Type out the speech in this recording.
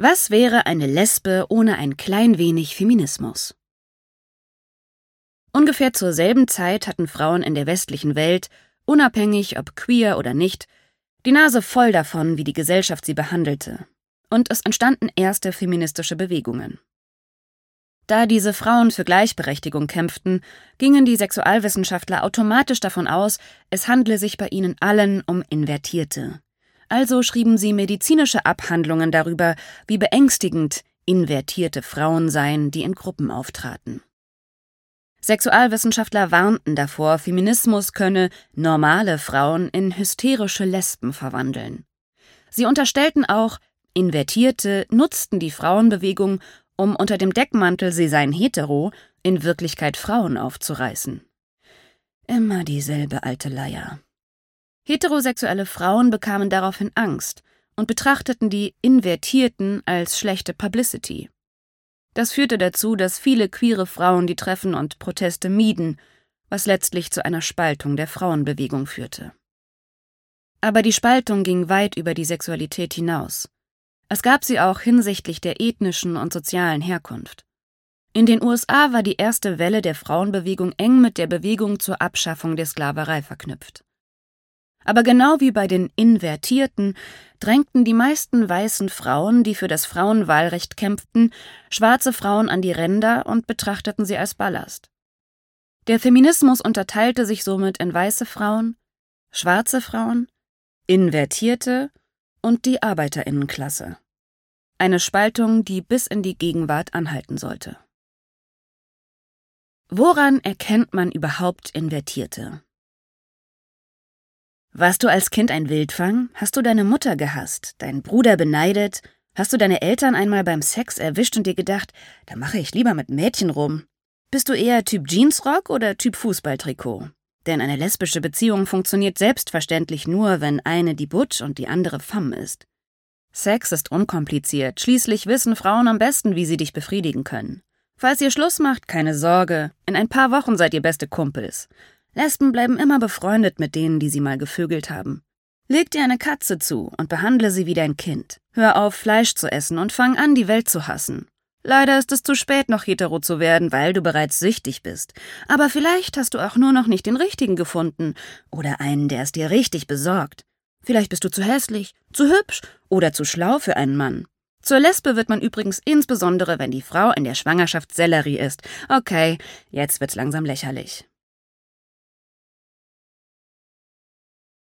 Was wäre eine Lesbe ohne ein klein wenig Feminismus? Ungefähr zur selben Zeit hatten Frauen in der westlichen Welt, unabhängig ob queer oder nicht, die Nase voll davon, wie die Gesellschaft sie behandelte. Und es entstanden erste feministische Bewegungen. Da diese Frauen für Gleichberechtigung kämpften, gingen die Sexualwissenschaftler automatisch davon aus, es handle sich bei ihnen allen um Invertierte. Also schrieben sie medizinische Abhandlungen darüber, wie beängstigend invertierte Frauen seien, die in Gruppen auftraten. Sexualwissenschaftler warnten davor, Feminismus könne normale Frauen in hysterische Lesben verwandeln. Sie unterstellten auch, Invertierte nutzten die Frauenbewegung, um unter dem Deckmantel, sie seien hetero, in Wirklichkeit Frauen aufzureißen. Immer dieselbe alte Leier. Heterosexuelle Frauen bekamen daraufhin Angst und betrachteten die Invertierten als schlechte Publicity. Das führte dazu, dass viele queere Frauen die Treffen und Proteste mieden, was letztlich zu einer Spaltung der Frauenbewegung führte. Aber die Spaltung ging weit über die Sexualität hinaus. Es gab sie auch hinsichtlich der ethnischen und sozialen Herkunft. In den USA war die erste Welle der Frauenbewegung eng mit der Bewegung zur Abschaffung der Sklaverei verknüpft. Aber genau wie bei den Invertierten drängten die meisten weißen Frauen, die für das Frauenwahlrecht kämpften, schwarze Frauen an die Ränder und betrachteten sie als Ballast. Der Feminismus unterteilte sich somit in weiße Frauen, schwarze Frauen, Invertierte und die Arbeiterinnenklasse. Eine Spaltung, die bis in die Gegenwart anhalten sollte. Woran erkennt man überhaupt Invertierte? Warst du als Kind ein Wildfang? Hast du deine Mutter gehasst, deinen Bruder beneidet? Hast du deine Eltern einmal beim Sex erwischt und dir gedacht, da mache ich lieber mit Mädchen rum? Bist du eher Typ Jeansrock oder Typ Fußballtrikot? Denn eine lesbische Beziehung funktioniert selbstverständlich nur, wenn eine die Butch und die andere femme ist. Sex ist unkompliziert, schließlich wissen Frauen am besten, wie sie dich befriedigen können. Falls ihr Schluss macht, keine Sorge, in ein paar Wochen seid ihr beste Kumpels. Lesben bleiben immer befreundet mit denen, die sie mal gevögelt haben. Leg dir eine Katze zu und behandle sie wie dein Kind. Hör auf, Fleisch zu essen und fang an, die Welt zu hassen. Leider ist es zu spät, noch hetero zu werden, weil du bereits süchtig bist. Aber vielleicht hast du auch nur noch nicht den Richtigen gefunden oder einen, der es dir richtig besorgt. Vielleicht bist du zu hässlich, zu hübsch oder zu schlau für einen Mann. Zur Lesbe wird man übrigens insbesondere, wenn die Frau in der Schwangerschaft Sellerie ist. Okay, jetzt wird's langsam lächerlich.